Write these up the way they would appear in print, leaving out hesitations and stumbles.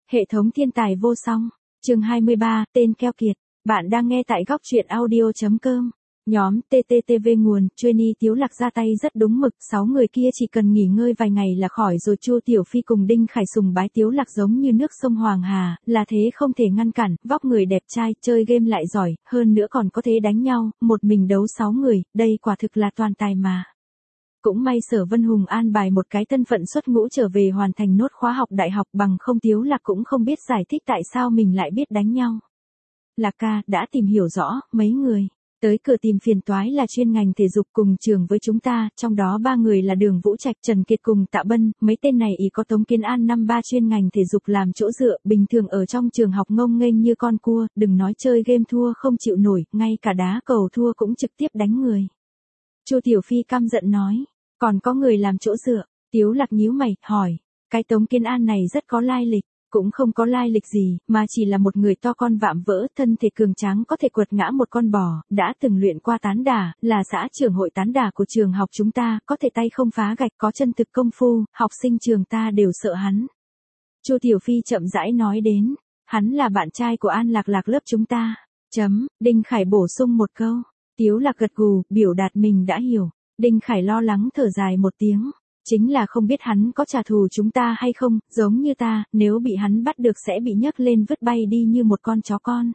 Hệ thống thiên tài vô song. Chương 23, tên keo kiệt. Bạn đang nghe tại góc truyện audio.com. Nhóm TTTV nguồn, Trainee Tiếu Lạc ra tay rất đúng mực, 6 người kia chỉ cần nghỉ ngơi vài ngày là khỏi rồi. Chu Tiểu Phi cùng Đinh Khải sùng bái Tiếu Lạc giống như nước sông Hoàng Hà, là thế không thể ngăn cản, vóc người đẹp trai, chơi game lại giỏi, hơn nữa còn có thể đánh nhau, một mình đấu 6 người, đây quả thực là toàn tài mà. Cũng may Sở Vân Hùng an bài một cái thân phận xuất ngũ trở về hoàn thành nốt khóa học đại học, bằng không Tiếu Lạc cũng không biết giải thích tại sao mình lại biết đánh nhau. Lạc ca, đã tìm hiểu rõ, mấy người tới cửa tìm phiền toái là chuyên ngành thể dục cùng trường với chúng ta, trong đó 3 người là Đường Vũ Trạch, Trần Kiệt cùng Tạ Bân, mấy tên này ý có Tống Kiến An năm 3 chuyên ngành thể dục làm chỗ dựa, bình thường ở trong trường học ngông nghênh như con cua, đừng nói chơi game thua không chịu nổi, ngay cả đá cầu thua cũng trực tiếp đánh người. Chu Tiểu Phi căm giận nói, còn có người làm chỗ dựa. Tiếu Lạc nhíu mày, hỏi, cái Tống Kiến An này rất có lai lịch. Cũng không có lai lịch gì, mà chỉ là một người to con vạm vỡ, thân thể cường tráng có thể quật ngã một con bò, đã từng luyện qua tán đả, là xã trưởng hội tán đả của trường học chúng ta, có thể tay không phá gạch, có chân thực công phu, học sinh trường ta đều sợ hắn. Chu Tiểu Phi chậm rãi nói đến, hắn là bạn trai của An Lạc Lạc lớp chúng ta. Đinh Khải bổ sung một câu. Tiếu Lạc gật gù, biểu đạt mình đã hiểu. Đinh Khải lo lắng thở dài một tiếng. Chính là không biết hắn có trả thù chúng ta hay không, giống như ta, nếu bị hắn bắt được sẽ bị nhấc lên vứt bay đi như một con chó con.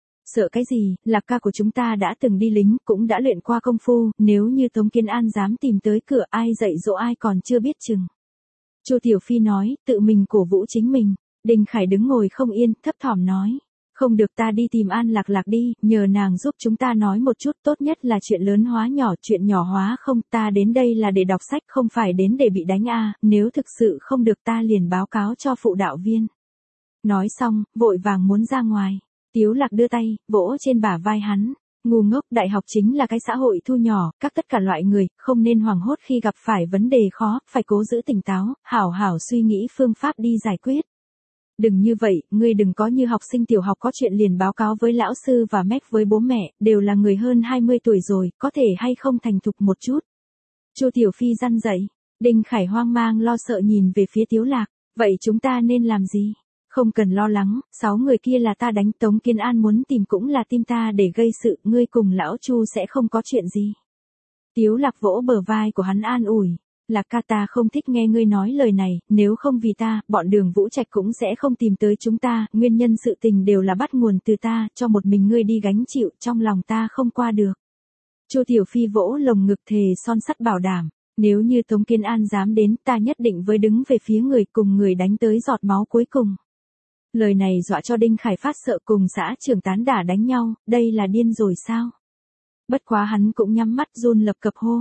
Sợ cái gì, Lạc ca của chúng ta đã từng đi lính, cũng đã luyện qua công phu, nếu như Tống Kiến An dám tìm tới cửa, ai dạy dỗ ai còn chưa biết chừng. Chu Tiểu Phi nói, tự mình cổ vũ chính mình. Đinh Khải đứng ngồi không yên, thấp thỏm nói. Không được, ta đi tìm An Lạc Lạc đi, nhờ nàng giúp chúng ta nói một chút, tốt nhất là chuyện lớn hóa nhỏ, chuyện nhỏ hóa không, ta đến đây là để đọc sách, không phải đến để bị đánh a, nếu thực sự không được ta liền báo cáo cho phụ đạo viên. Nói xong, vội vàng muốn ra ngoài. Tiếu Lạc đưa tay, vỗ trên bả vai hắn. Ngu ngốc, đại học chính là cái xã hội thu nhỏ, các tất cả loại người, không nên hoảng hốt khi gặp phải vấn đề khó, phải cố giữ tỉnh táo, hảo hảo suy nghĩ phương pháp đi giải quyết. Đừng như vậy, ngươi đừng có như học sinh tiểu học có chuyện liền báo cáo với lão sư và mách với bố mẹ, đều là người hơn 20 tuổi rồi, có thể hay không thành thục một chút. Chu Tiểu Phi răn dạy. Đinh Khải hoang mang lo sợ nhìn về phía Tiếu Lạc, vậy chúng ta nên làm gì? Không cần lo lắng, 6 người kia là ta đánh, Tống Kiến An muốn tìm cũng là tìm ta để gây sự, ngươi cùng lão Chu sẽ không có chuyện gì. Tiếu Lạc vỗ bờ vai của hắn an ủi. Lạc ca, ta không thích nghe ngươi nói lời này, nếu không vì ta, bọn Đường Vũ Trạch cũng sẽ không tìm tới chúng ta, nguyên nhân sự tình đều là bắt nguồn từ ta, cho một mình ngươi đi gánh chịu, trong lòng ta không qua được. Chu Tiểu Phi vỗ lồng ngực thề son sắt bảo đảm, nếu như Tống Kiến An dám đến, ta nhất định với đứng về phía người, cùng người đánh tới giọt máu cuối cùng. Lời này dọa cho Đinh Khải phát sợ, cùng xã trưởng tán đả đánh nhau, đây là điên rồi sao? Bất quá hắn cũng nhắm mắt run lập cập hô.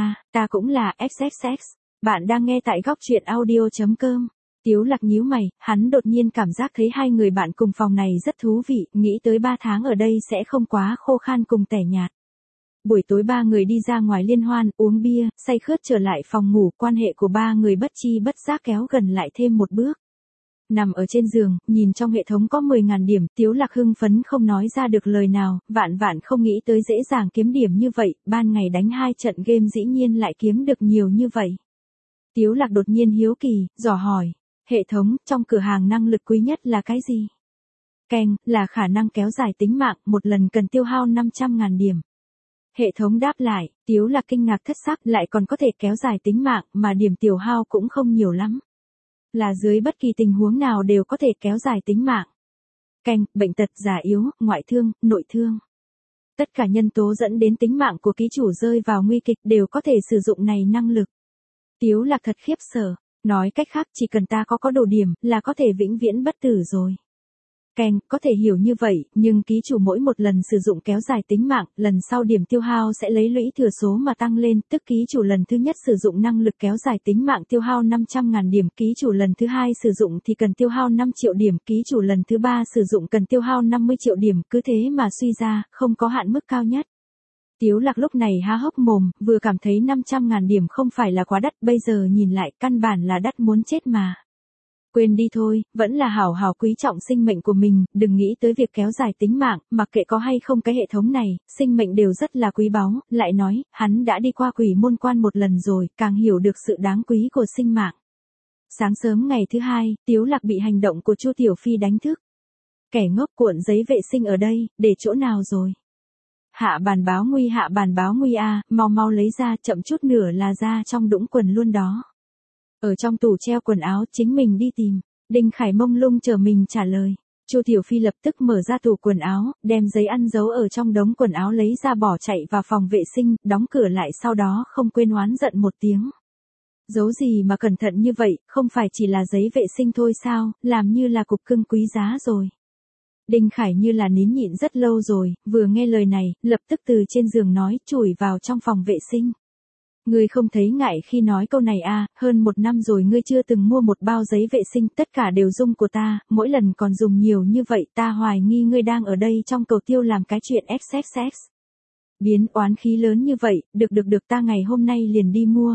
Ta cũng là XXX. Bạn đang nghe tại góc truyện audio.com. Tiếu Lạc nhíu mày, hắn đột nhiên cảm giác thấy hai người bạn cùng phòng này rất thú vị, nghĩ tới 3 tháng ở đây sẽ không quá khô khan cùng tẻ nhạt. Buổi tối 3 người đi ra ngoài liên hoan, uống bia, say khướt trở lại phòng ngủ, quan hệ của 3 người bất chi bất giác kéo gần lại thêm một bước. Nằm ở trên giường, nhìn trong hệ thống có 10.000 điểm, Tiếu Lạc hưng phấn không nói ra được lời nào, vạn không nghĩ tới dễ dàng kiếm điểm như vậy, ban ngày đánh 2 trận game dĩ nhiên lại kiếm được nhiều như vậy. Tiếu Lạc đột nhiên hiếu kỳ, dò hỏi, hệ thống, trong cửa hàng năng lực quý nhất là cái gì? Keng, là khả năng kéo dài tính mạng, một lần cần tiêu hao 500.000 điểm. Hệ thống đáp lại, Tiếu Lạc kinh ngạc thất sắc, lại còn có thể kéo dài tính mạng, mà điểm tiêu hao cũng không nhiều lắm. Là dưới bất kỳ tình huống nào đều có thể kéo dài tính mạng. Keng, bệnh tật, già yếu, ngoại thương, nội thương. Tất cả nhân tố dẫn đến tính mạng của ký chủ rơi vào nguy kịch đều có thể sử dụng này năng lực. Tiếu Lạc thật khiếp sợ, nói cách khác chỉ cần ta có đủ điểm là có thể vĩnh viễn bất tử rồi. Keng, có thể hiểu như vậy, nhưng ký chủ mỗi một lần sử dụng kéo dài tính mạng, lần sau điểm tiêu hao sẽ lấy lũy thừa số mà tăng lên, tức ký chủ lần thứ nhất sử dụng năng lực kéo dài tính mạng tiêu hao 500.000 điểm, ký chủ lần thứ hai sử dụng thì cần tiêu hao 5 triệu điểm, ký chủ lần thứ ba sử dụng cần tiêu hao 50 triệu điểm, cứ thế mà suy ra, không có hạn mức cao nhất. Tiếu Lạc lúc này há hốc mồm, vừa cảm thấy 500.000 điểm không phải là quá đắt, bây giờ nhìn lại căn bản là đắt muốn chết mà. Quên đi thôi, vẫn là hảo hảo quý trọng sinh mệnh của mình, đừng nghĩ tới việc kéo dài tính mạng, mặc kệ có hay không cái hệ thống này, sinh mệnh đều rất là quý báu, lại nói, hắn đã đi qua quỷ môn quan một lần rồi, càng hiểu được sự đáng quý của sinh mạng. Sáng sớm ngày thứ hai, Tiếu Lạc bị hành động của Chu Tiểu Phi đánh thức. Kẻ ngốc, cuộn giấy vệ sinh ở đây, để chỗ nào rồi? Hạ bản báo nguy a, mau mau lấy ra, chậm chút nữa là ra trong đũng quần luôn đó. Ở trong tủ treo quần áo, chính mình đi tìm. Đinh Khải mông lung chờ mình trả lời. Chu Tiểu Phi lập tức mở ra tủ quần áo, đem giấy ăn dấu ở trong đống quần áo lấy ra bỏ chạy vào phòng vệ sinh, đóng cửa lại sau đó không quên oán giận một tiếng. Giấu gì mà cẩn thận như vậy, không phải chỉ là giấy vệ sinh thôi sao, làm như là cục cưng quý giá rồi. Đinh Khải như là nín nhịn rất lâu rồi, vừa nghe lời này, lập tức từ trên giường nói, chùi vào trong phòng vệ sinh. Ngươi không thấy ngại khi nói câu này à, hơn 1 năm rồi ngươi chưa từng mua một bao giấy vệ sinh, tất cả đều dung của ta, mỗi lần còn dùng nhiều như vậy, ta hoài nghi ngươi đang ở đây trong cầu tiêu làm cái chuyện XXX. Biến oán khí lớn như vậy, được ta ngày hôm nay liền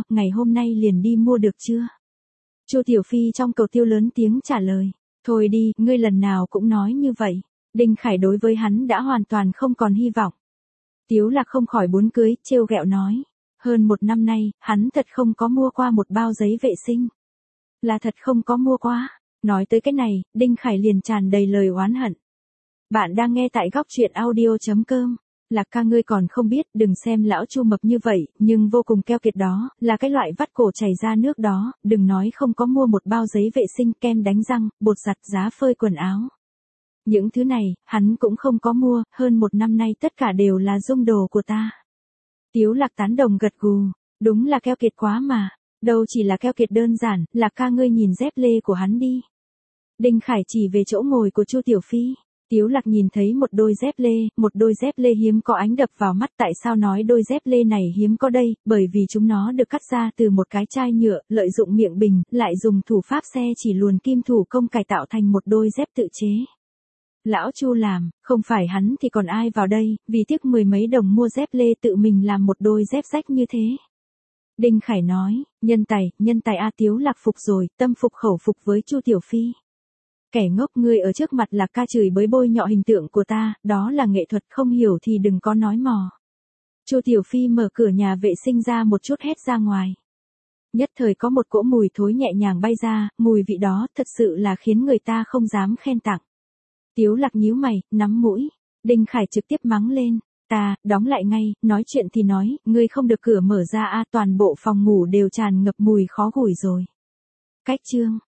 đi mua được chưa? Chu Tiểu Phi trong cầu tiêu lớn tiếng trả lời, thôi đi, ngươi lần nào cũng nói như vậy. Đinh Khải đối với hắn đã hoàn toàn không còn hy vọng. Tiếu Lạc không khỏi buồn cười, trêu ghẹo nói. Hơn 1 năm nay, hắn thật không có mua qua một bao giấy vệ sinh. Là thật không có mua qua. Nói tới cái này, Đinh Khải liền tràn đầy lời oán hận. Bạn đang nghe tại góc truyện audio.com. Lạc ca ngươi còn không biết, đừng xem lão Chu mập như vậy, nhưng vô cùng keo kiệt đó, là cái loại vắt cổ chảy ra nước đó, đừng nói không có mua một bao giấy vệ sinh, kem đánh răng, bột giặt, giá phơi quần áo. Những thứ này, hắn cũng không có mua, hơn 1 năm nay tất cả đều là dung đồ của ta. Tiếu Lạc tán đồng gật gù, đúng là keo kiệt quá mà, đâu chỉ là keo kiệt đơn giản, Lạc ca ngươi nhìn dép lê của hắn đi. Đinh Khải chỉ về chỗ ngồi của Chu Tiểu Phi. Tiếu Lạc nhìn thấy một đôi dép lê hiếm có ánh đập vào mắt, tại sao nói đôi dép lê này hiếm có đây, bởi vì chúng nó được cắt ra từ một cái chai nhựa, lợi dụng miệng bình, lại dùng thủ pháp xe chỉ luồn kim thủ công cải tạo thành một đôi dép tự chế. Lão Chu làm, không phải hắn thì còn ai vào đây, vì tiếc 10 mấy đồng mua dép lê tự mình làm một đôi dép rách như thế. Đinh Khải nói, nhân tài a. Tiếu Lạc phục rồi, tâm phục khẩu phục với Chu Tiểu Phi. Kẻ ngốc, ngươi ở trước mặt Lạc ca chửi bới bôi nhọ hình tượng của ta, đó là nghệ thuật, không hiểu thì đừng có nói mò. Chu Tiểu Phi mở cửa nhà vệ sinh ra một chút hét ra ngoài. Nhất thời có một cỗ mùi thối nhẹ nhàng bay ra, mùi vị đó thật sự là khiến người ta không dám khen tặng. Tiếu Lạc nhíu mày, nắm mũi. Đinh Khải trực tiếp mắng lên, ta, đóng lại ngay, nói chuyện thì nói, ngươi không được cửa mở ra a, toàn bộ phòng ngủ đều tràn ngập mùi khó ngửi rồi. Cách chương.